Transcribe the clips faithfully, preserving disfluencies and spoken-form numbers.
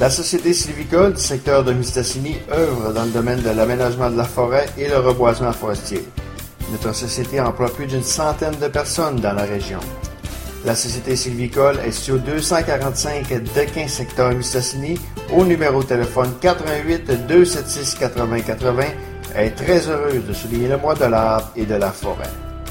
La Société sylvicole du secteur de Mistassini œuvre dans le domaine de l'aménagement de la forêt et le reboisement forestier. Notre société emploie plus d'une centaine de personnes dans la région. La Société sylvicole est située au deux cent quarante-cinq Dequin, secteur Mistassini, au numéro de téléphone quatre un huit, deux sept six, quatre-vingts quatre-vingts, est très heureuse de souligner le mois de l'arbre et de la forêt.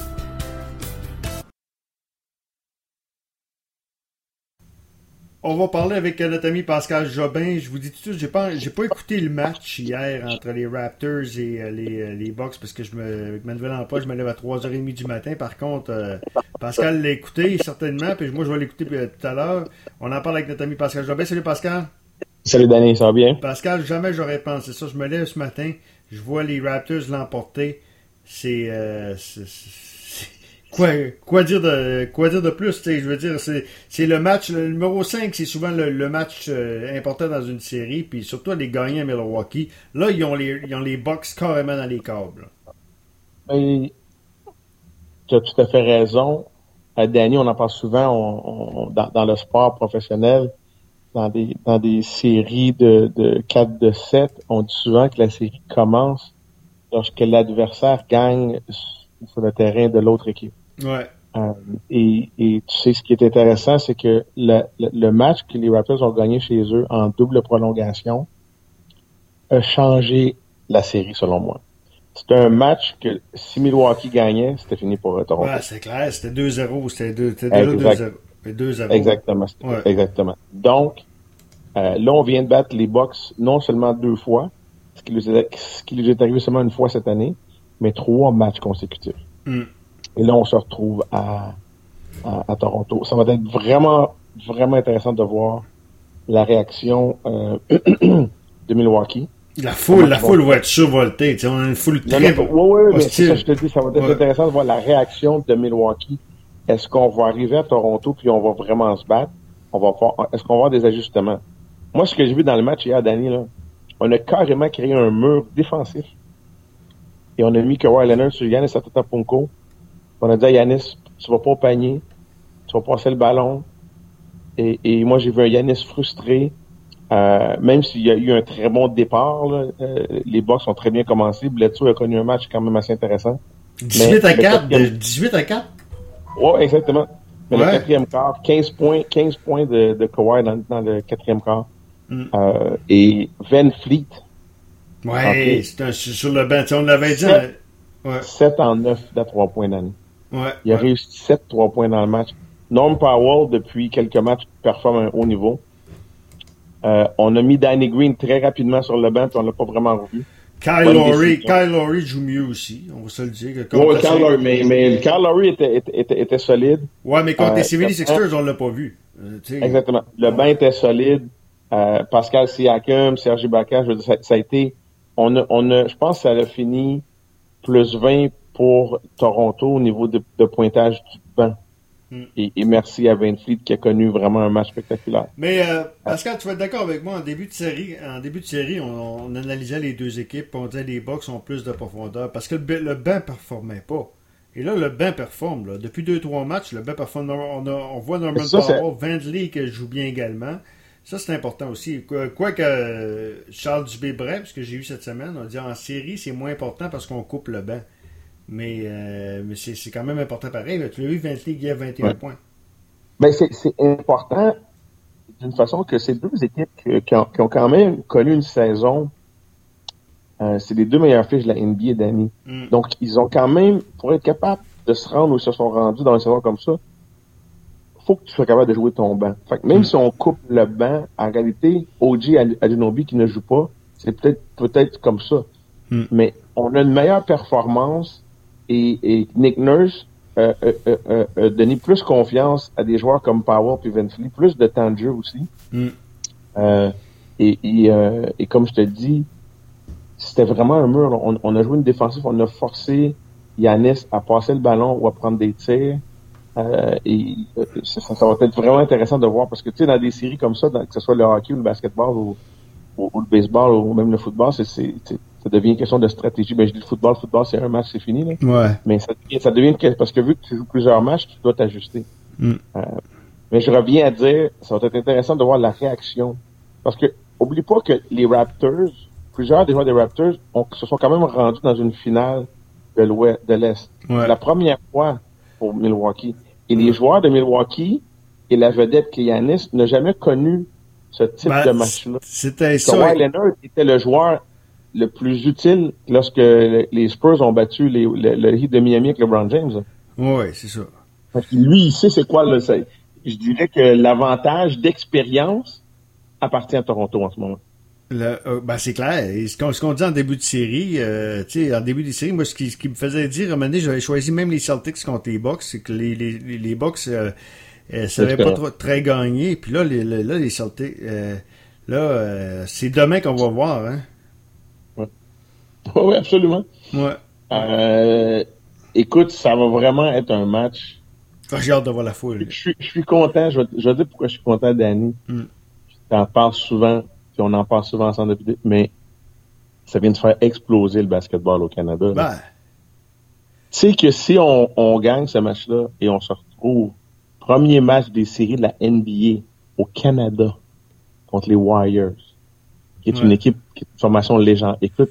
On va parler avec notre ami Pascal Jobin. Je vous dis tout de suite, j'ai pas, j'ai pas écouté le match hier entre les Raptors et euh, les, euh, les Bucks parce que je me, avec ma nouvelle emploi, je me lève à trois heures trente du matin. Par contre, euh, Pascal l'a écouté certainement, puis moi je vais l'écouter euh, tout à l'heure. On en parle avec notre ami Pascal Jobin. Salut Pascal. Salut Danny, ça va bien? Pascal, jamais j'aurais pensé ça. Je me lève ce matin, je vois les Raptors l'emporter. C'est, euh, c'est, c'est Quoi, quoi dire de quoi dire de plus, tu sais, je veux dire, c'est, c'est le match, le numéro cinq, c'est souvent le, le match euh, important dans une série, puis surtout les gagnants à Milwaukee. Là, ils ont les ils ont les Bucks carrément dans les câbles. Ben, tu as tout à fait raison. Euh, Danny, on en parle souvent on, on, dans, dans le sport professionnel, dans des dans des séries de, de quatre de sept, on dit souvent que la série commence lorsque l'adversaire gagne sur le terrain de l'autre équipe. Ouais. Euh, et, et tu sais, ce qui est intéressant, c'est que le, le, le match que les Raptors ont gagné chez eux en double prolongation a changé la série, selon moi. C'était un match que si Milwaukee gagnait, c'était fini pour Toronto. Ouais, c'est clair, c'était deux zéro, c'était, deux, c'était déjà deux zéro. deux zéro. Exactement. Ouais. Exactement. Donc, euh, là, on vient de battre les Bucks non seulement deux fois, ce qui lui est, ce qui lui est arrivé seulement une fois cette année, mais trois matchs consécutifs. Mm. Et là, on se retrouve à, à, à Toronto. Ça va être vraiment, vraiment intéressant de voir la réaction euh, de Milwaukee. La foule, la foule va être survoltée. Tu sais, on a une foule très... Oui, oui, mais c'est ça, je te dis, ça va être ouais. intéressant de voir la réaction de Milwaukee. Est-ce qu'on va arriver à Toronto puis on va vraiment se battre? On va voir, est-ce qu'on va avoir des ajustements? Moi, ce que j'ai vu dans le match hier, Danny, là, on a carrément créé un mur défensif. Et on a mis Kawhi Leonard sur Giannis Antetokounmpo. On a dit à Giannis, tu vas pas au panier, tu vas passer le ballon. Et, et moi, j'ai vu un Giannis frustré. Euh, même s'il y a eu un très bon départ, là, euh, les Bucks ont très bien commencé. Bledsoe a connu un match quand même assez intéressant. dix-huit à quatre, quatrième... dix-huit à quatre? Oui, exactement. Mais ouais. le quatrième quart, quinze points, quinze points de, de Kawhi dans, dans le quatrième quart. Mm. Euh, et Van Fleet. Ouais, c'est un, sur le banc. On l'avait dit. sept, ouais. sept en neuf à trois points d'année. Ouais. Il a ouais. réussi sept trois points dans le match. Norm Powell, depuis quelques matchs, performe à un haut niveau. Euh, on a mis Danny Green très rapidement sur le banc, puis on l'a pas vraiment revu. Kyle Lowry, Kyle Lowry joue mieux aussi, on va se le dire. Oui, Kyle Lowry, mais, mais Kyle Lowry était, était, était, était solide. Ouais, mais contre euh, les seventy-sixers, on l'a pas vu. Euh, exactement. Le ouais. banc était solide. Euh, Pascal Siakam, Serge Ibaka, je veux dire, ça, ça a été, on a, on a, je pense que ça a fini plus vingt pour Toronto au niveau de, de pointage du banc. Mm. Et, et merci à Van Fleet qui a connu vraiment un match spectaculaire. Mais euh, Pascal, tu vas être d'accord avec moi, en début de série, en début de série, on, on analysait les deux équipes, on disait les Bucks ont plus de profondeur parce que le, le banc performait pas. Et là, le banc performe. Là. Depuis deux trois matchs, le banc performe. On, a, on voit Norman Powell, Van Vliet qui joue bien également. Ça, c'est important aussi. Quoique quoi euh, Charles Dubé-Bret, parce que j'ai eu cette semaine, on dit en série, c'est moins important parce qu'on coupe le banc. Mais, euh, mais c'est, c'est quand même important pareil. Là. Tu l'as vu, Van Vliet qui a vingt et un ouais. points. Ben, c'est, c'est important d'une façon que ces deux équipes qui, qui, ont, qui ont quand même connu une saison, euh, c'est les deux meilleures fiches de la N B A d'année. Mm. Donc, ils ont quand même, pour être capables de se rendre où ils se sont rendus dans une saison comme ça, faut que tu sois capable de jouer ton banc. Fait que même mm. si on coupe le banc, en réalité, O G Anunoby qui ne joue pas, c'est peut-être peut-être comme ça. Mm. Mais on a une meilleure performance et, et Nick Nurse euh, euh, euh, euh, euh, donné plus confiance à des joueurs comme Powell et Van Vliet, plus de temps de jeu aussi. Mm. Euh, et, et, euh, et comme je te dis, c'était vraiment un mur. On, on a joué une défensive, on a forcé Giannis à passer le ballon ou à prendre des tirs. Euh, et euh, ça, ça va être vraiment intéressant de voir parce que tu sais, dans des séries comme ça, dans, que ce soit le hockey ou le basketball ou, ou, ou le baseball ou même le football, c'est, c'est, c'est, ça devient une question de stratégie. Ben, je dis le football, le football, c'est un match, c'est fini. Là. Ouais. Mais ça devient, ça devient une, parce que vu que tu joues plusieurs matchs, tu dois t'ajuster. Mm. Euh, mais je reviens à dire, ça va être intéressant de voir la réaction Parce que, oublie pas que les Raptors, plusieurs des joueurs des Raptors ont, se sont quand même rendus dans une finale de l'Ouest, de l'Est. Ouais. C'est la première fois pour Milwaukee. Et ouais. les joueurs de Milwaukee et la vedette Giannis n'ont jamais connu ce type ben, de match-là. C'était ça. Kawhi Leonard était le joueur le plus utile lorsque les Spurs ont battu les, le, le Heat de Miami avec LeBron James. Oui, c'est ça. Parce que lui, il sait c'est quoi, là, c'est, je dirais que l'avantage d'expérience appartient à Toronto en ce moment. Le, euh, ben c'est clair. Et ce, qu'on, ce qu'on dit en début de série, euh, tu sais, en début de série, moi, ce qui, ce qui me faisait dire, à un moment donné, j'avais choisi même les Celtics contre les Bucks, c'est que les, les, les Bucks euh, euh, savaient pas trop, très gagner. Puis là, les, là, les Celtics, euh, là, euh, c'est demain qu'on va voir, hein. Ouais. Oui, absolument. Ouais. Euh, écoute, ça va vraiment être un match. Ah, j'ai hâte de voir la foule. Je suis, je suis content. Je vais, je vais dire pourquoi je suis content, Danny. Mm. T'en parles souvent, puis on en parle souvent ensemble depuis, mais ça vient de faire exploser le basketball au Canada. Ben. Tu sais que si on, on gagne ce match-là et on se retrouve premier match des séries de la N B A au Canada contre les Warriors, qui est ouais. une équipe, qui est une formation légendaire. Écoute,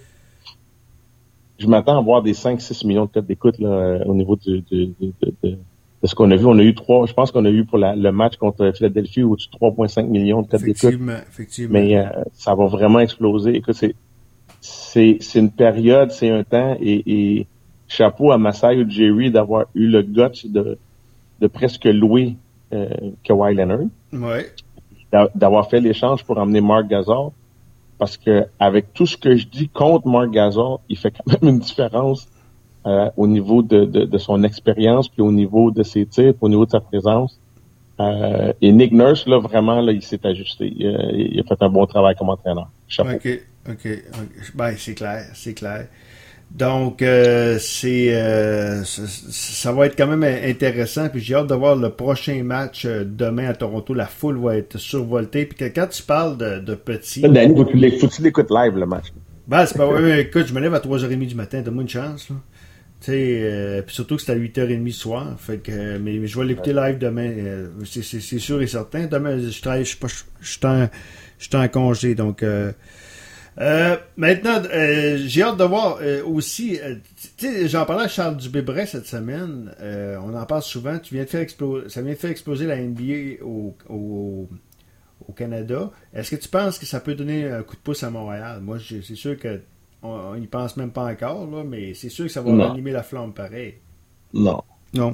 je m'attends à voir des cinq six millions de codes d'écoute là, au niveau du, du, du, de, de, de ce qu'on a vu. On a eu trois, je pense qu'on a eu pour la, le match contre Philadelphie au-dessus de trois virgule cinq millions de codes d'écoute. Effectivement, effectivement. Mais euh, ça va vraiment exploser. Écoute, c'est, c'est, c'est une période, c'est un temps, et, et chapeau à Masai Ujiri d'avoir eu le guts de, de presque louer euh, Kawhi Leonard. Ouais. D'avoir fait l'échange pour emmener Marc Gasol. Parce que avec tout ce que je dis contre Marc Gasol, il fait quand même une différence euh, au niveau de, de, de son expérience, puis au niveau de ses tirs, puis au niveau de sa présence. Euh, et Nick Nurse, là, vraiment, là, il s'est ajusté. Il a, il a fait un bon travail comme entraîneur. Chapeau. OK, OK. okay. Ben, c'est clair, c'est clair. Donc, euh, c'est euh, ça, ça va être quand même intéressant. Puis j'ai hâte de voir le prochain match euh, demain à Toronto. La foule va être survoltée. Puis que, quand tu parles de, de petits... Danny, faut que tu l'écoutes live, le match. Ben, c'est pas vrai. Écoute, je me lève à trois heures trente du matin. Donne-moi une chance, là. Tu sais, euh, puis surtout que c'est à huit heures trente du soir. Fait que, euh, mais, mais je vais l'écouter live demain. Euh, c'est, c'est, c'est sûr et certain. Demain, je travaille, je suis pas, je suis en, je suis en congé. Donc... Euh, Euh, maintenant, euh, j'ai hâte de voir euh, aussi, euh, tu sais, j'en parlais à Charles Dubé-Bret cette semaine, euh, on en parle souvent, tu viens de faire exploser, ça vient de faire exploser la N B A au, au, au Canada. Est-ce que tu penses que ça peut donner un coup de pouce à Montréal? Moi, je, c'est sûr que on n'y pense même pas encore, là, mais c'est sûr que ça va non. animer la flamme pareil. Non. Non.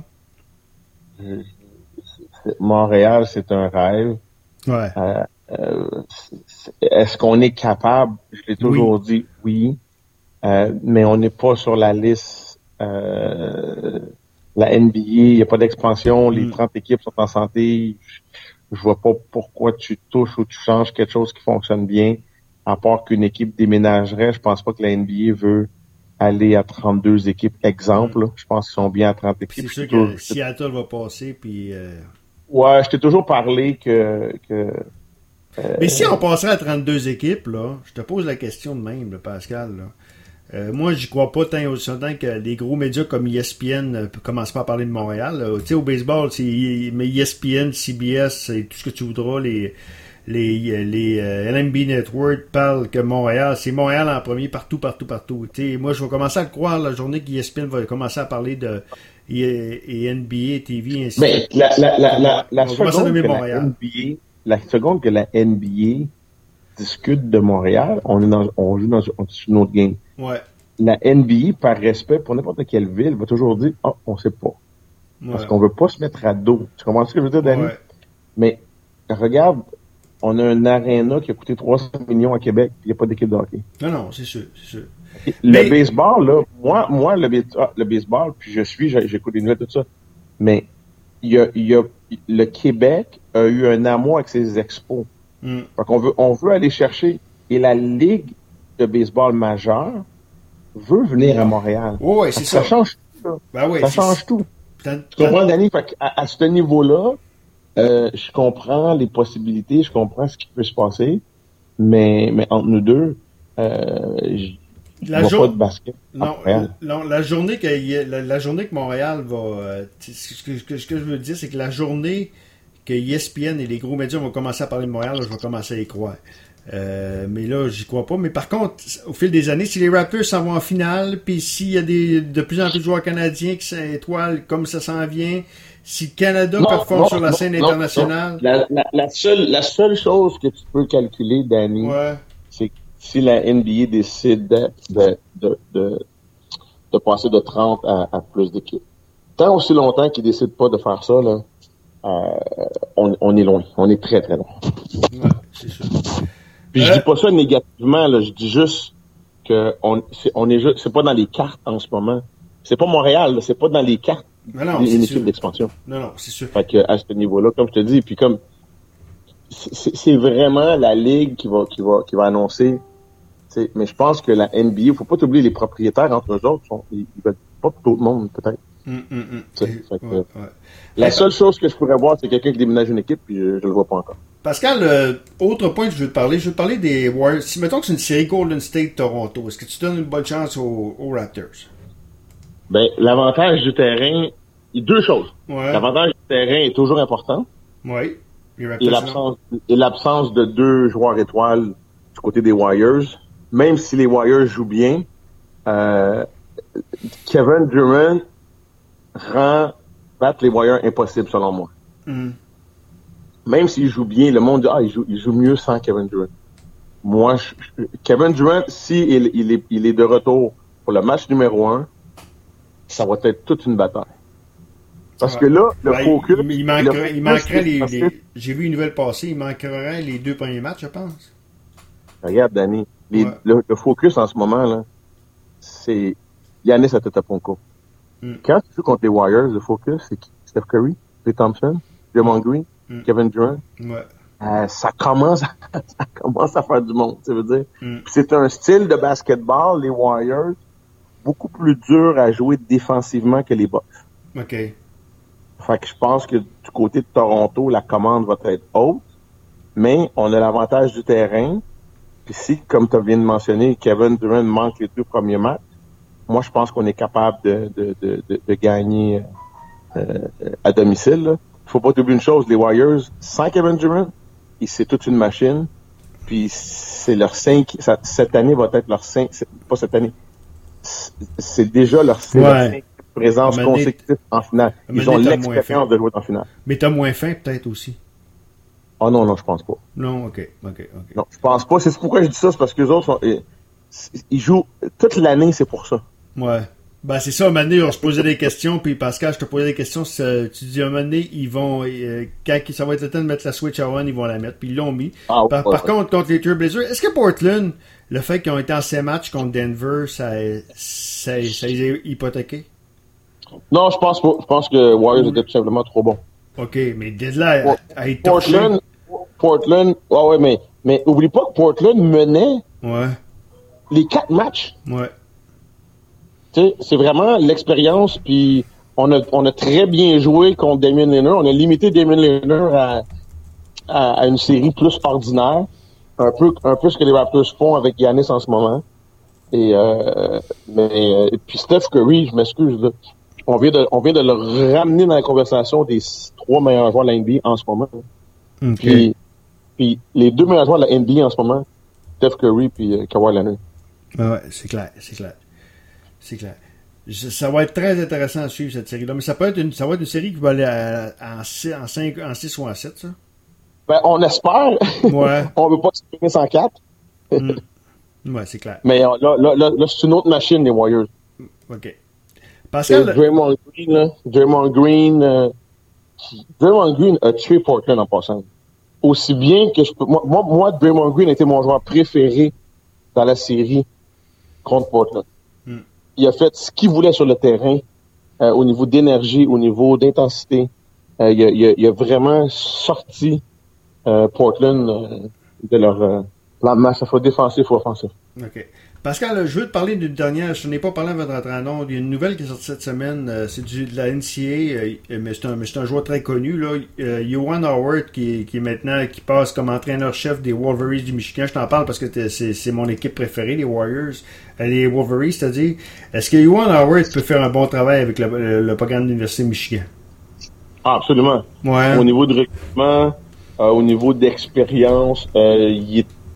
Montréal, c'est un rêve. Ouais. Euh, Euh, est-ce qu'on est capable? Je l'ai toujours oui. dit oui, euh, mais on n'est pas sur la liste. Euh, la N B A, il n'y a pas d'expansion, mm. les trente équipes sont en santé. Je, je vois pas pourquoi tu touches ou tu changes quelque chose qui fonctionne bien, à part qu'une équipe déménagerait. Je pense pas que la N B A veut aller à trente-deux équipes. Exemple, mm. je pense qu'ils sont bien à trente équipes. C'est sûr que toujours, Seattle va passer, puis. Euh... Ouais, je t'ai toujours parlé que. que Mais si on passerait à trente-deux équipes, là, je te pose la question de même, là, Pascal. Là. Euh, moi, j'y crois pas tant au temps que des gros médias comme E S P N euh, commencent pas à parler de Montréal. Tu sais, au baseball, c'est mais E S P N, C B S, c'est tout ce que tu voudras. Les les les euh, L M B Network parlent que Montréal, c'est Montréal en premier partout, partout, partout. Tu sais, moi, je vais commencer à le croire la journée que E S P N va commencer à parler de et, et N B A, T V, ainsi de suite. Mais la la la la, la seconde que Montréal. La N B A La seconde que la N B A discute de Montréal, on est dans, on joue dans une autre game. Ouais. La N B A, par respect pour n'importe quelle ville, va toujours dire, ah, oh, on sait pas. Ouais. Parce qu'on veut pas se mettre à dos. Tu comprends ce que je veux dire, Danny? Ouais. Mais, regarde, on a un aréna qui a coûté trois cents millions à Québec, il n'y a pas d'équipe de hockey. Non, non, c'est sûr, c'est sûr. Le mais... baseball, là, moi, moi, le, ah, le baseball, puis je suis, j'écoute les nouvelles, tout ça. Mais, il y a, il y a, le Québec a eu un amour avec ses expos. Mm. Fait qu'on veut, on veut aller chercher, et la Ligue de baseball majeure veut venir à Montréal. Oui, ouais, c'est ça. Ça change tout, là. Ben oui, ça change tout. T'as, tu comprends, t'as... Danny? Fait à, à ce niveau-là, euh, je comprends les possibilités, je comprends ce qui peut se passer, mais, mais entre nous deux, euh, la jour... pas de basket. Non, non, la journée que la, la journée que Montréal va, euh, ce, que, ce, que, ce que je veux dire, c'est que la journée que E S P N et les gros médias vont commencer à parler de Montréal, là, je vais commencer à y croire. Euh, mais là, j'y crois pas. Mais par contre, au fil des années, si les Raptors s'en vont en finale, puis s'il y a des, de plus en plus de joueurs canadiens qui s'étoilent comme ça s'en vient, si le Canada non, performe non, sur la non, scène non, internationale... non. La, la, la, seule, la seule chose que tu peux calculer, Danny, ouais. c'est que si la N B A décide de, de, de, de, de passer de trente à, à plus d'équipes. Tant aussi longtemps qu'ils décident pas de faire ça, là, euh, on, on est loin. On est très, très loin. Ouais, c'est sûr. Puis euh... je dis pas ça négativement, là. Je dis juste que on, c'est, on est juste, c'est pas dans les cartes en ce moment. C'est pas Montréal, là. C'est pas dans les cartes. Non, non, une c'est équipe sûr. d'expansion. Non, non, c'est sûr. Fait que, à ce niveau-là, comme je te dis, puis comme, c'est, c'est vraiment la Ligue qui va, qui va, qui va annoncer. T'sais, mais je pense que la N B A, faut pas t'oublier les propriétaires entre eux autres, sont, ils, ils veulent pas tout le monde, peut-être. Mm, mm, mm. Fait que, ouais, ouais. La seule chose que je pourrais voir, c'est quelqu'un qui déménage une équipe, puis je, je le vois pas encore. Pascal, euh, autre point que je veux te parler, je veux te parler des Warriors. Si mettons que c'est une série Golden State-Toronto, est-ce que tu donnes une bonne chance aux, aux Raptors? Ben, l'avantage du terrain, il y a deux choses. Ouais. L'avantage du terrain est toujours important. Oui. Les Raptors, et l'absence, et l'absence de deux joueurs étoiles du côté des Warriors. Même si les Warriors jouent bien, euh, Kevin Durant rend battre les Warriors impossible, selon moi. Mm. Même s'il joue bien, le monde dit, ah, il joue, il joue mieux sans Kevin Durant. Moi, je, je, Kevin Durant, si il, il, est, il est de retour pour le match numéro un, ça va être toute une bataille. Parce ouais. que là, le ouais, focus... Il, il manquerait, le il manquerait les, les... les... J'ai vu une nouvelle passer, il manquerait les deux premiers matchs, je pense. Regarde, Danny, les, ouais. le, le focus en ce moment, là, c'est Giannis Antetokounmpo. Mm. Quand tu joues contre les Warriors, le focus, c'est Steph Curry, Klay Thompson, Draymond Green, mm. Kevin Durant. Ouais. Euh, ça commence, à, ça commence à faire du monde, tu veux dire. Mm. C'est un style de basketball, les Warriors, beaucoup plus dur à jouer défensivement que les Bucks. OK. Fait que je pense que du côté de Toronto, la commande va être haute, mais on a l'avantage du terrain. Puis si, comme tu viens de mentionner, Kevin Durant manque les deux premiers matchs, moi je pense qu'on est capable de, de, de, de, de gagner euh, à domicile. Là. Faut pas oublier une chose, les Warriors, sans Kevin Durant, c'est toute une machine. Puis c'est leur cinq, ça, cette année va être leur cinq, pas cette année, c'est déjà leur, c'est ouais. leur cinq présence consécutive en finale. Ils ont l'expérience de jouer en finale. Mais t'as moins faim peut-être aussi. Oh non, non, je pense pas. Non, ok, ok, ok. Non, je pense pas. C'est pourquoi je dis ça, c'est parce que les autres sont, ils, ils jouent toute l'année, c'est pour ça. Ouais. Ben, c'est ça, un moment donné, on se posait des questions, puis Pascal, je te posais des questions, tu dis, un moment donné, ils vont, euh, quand ça va être le temps de mettre la Switch à one, ils vont la mettre, puis ils l'ont mis. Ah, par, ouais, par ouais. contre, contre les Trailblazers, est-ce que Portland, le fait qu'ils ont été en ces matchs contre Denver, ça, ça, ça les a hypothéqués? Non, je pense pas. Je pense que Warriors étaient tout simplement trop bons. OK, mais dès là, Port- à, à être Portland, Portland, ouais, ouais, mais, mais oublie pas que Portland menait ouais. les quatre matchs. Ouais. Tu sais, c'est vraiment l'expérience, puis on a, on a très bien joué contre Damian Lillard. On a limité Damian Lillard à, à, à une série plus ordinaire. Un peu, un peu ce que les Raptors font avec Giannis en ce moment. Et, euh, mais, et puis Steph Curry, je m'excuse, là. On vient de, on vient de le ramener dans la conversation des trois meilleurs joueurs de la N B A en ce moment. Okay. Puis, puis les deux meilleurs joueurs de la N B A en ce moment, Steph Curry puis euh, Kawhi Leonard. Ouais, c'est clair, c'est clair. C'est clair. Je, ça va être très intéressant à suivre cette série-là. Mais ça peut être une, ça va être une série qui va aller à, à, en six, en cinq, en six ou en sept, ça? Ben, on espère. Ouais. On veut pas se finir sans quatre. mm. Ouais, c'est clair. Mais là, là, là, là, c'est une autre machine, les Warriors. OK. Pascal... Draymond Green, là. Draymond Green, euh, Draymond Green a tué Portland en passant. Aussi bien que je peux, moi, moi, moi, Draymond Green était mon joueur préféré dans la série contre Portland. Mm. Il a fait ce qu'il voulait sur le terrain, euh, au niveau d'énergie, au niveau d'intensité. Euh, il, a, il, a, il a vraiment sorti euh, Portland euh, de leur euh, plan de match, à fois défensif ou offensif. OK. Pascal, je veux te parler d'une dernière, je n'ai pas parlé à votre entraîneur, il y a une nouvelle qui est sortie cette semaine, euh, c'est du, de la N C A A, euh, mais c'est un, mais c'est un joueur très connu, là, euh, Juwan Howard, qui, qui est maintenant, qui passe comme entraîneur-chef des Wolverines du Michigan. Je t'en parle parce que c'est, c'est mon équipe préférée, les Warriors, euh, les Wolverines, c'est-à-dire, est-ce que Juwan Howard peut faire un bon travail avec le, le, le programme de l'Université de Michigan? Ah, absolument. Ouais. Au niveau de recrutement, euh, au niveau d'expérience, euh, il est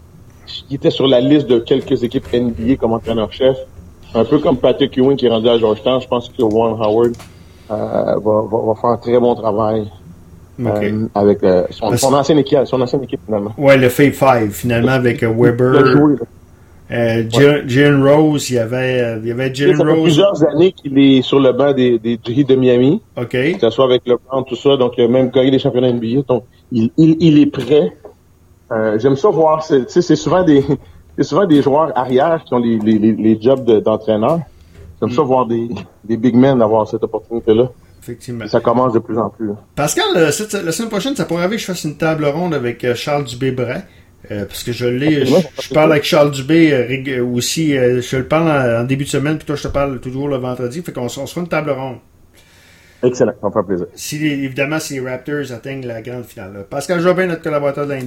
il était sur la liste de quelques équipes N B A comme entraîneur-chef. Un peu comme Patrick Ewing qui est rendu à Georgetown. Je pense que Warren Howard euh, va, va, va faire un très bon travail. Okay. Euh, avec euh, son, son ancienne équipe, son ancienne équipe finalement. Ouais, le Fave Five finalement avec euh, Weber, euh, Jalen ouais. Rose, il y avait, euh, il y avait Jalen Rose. Ça fait plusieurs années qu'il est sur le banc des, des du Heat de Miami. Ok. Que ce soit avec LeBron, tout ça, donc même gagné des championnats N B A, donc il, il, il est prêt. Euh, j'aime ça voir, tu sais, c'est souvent des, c'est souvent des joueurs arrière qui ont les les les, les jobs de, d'entraîneur. J'aime mm. ça voir des des big men avoir cette opportunité-là. Effectivement. Et ça commence de plus en plus. Pascal, euh, cette, la semaine prochaine, ça pourrait arriver que je fasse une table ronde avec euh, Charles Dubé-Bray. Euh, parce que je l'ai, je, je parle avec Charles Dubé euh, aussi, euh, je le parle en, en début de semaine, puis toi je te parle toujours le vendredi, fait qu'on on se fera une table ronde. Excellent, ça me fait plaisir. Si, évidemment, si les Raptors atteignent la grande finale. Là. Pascal Jobin, notre collaborateur de la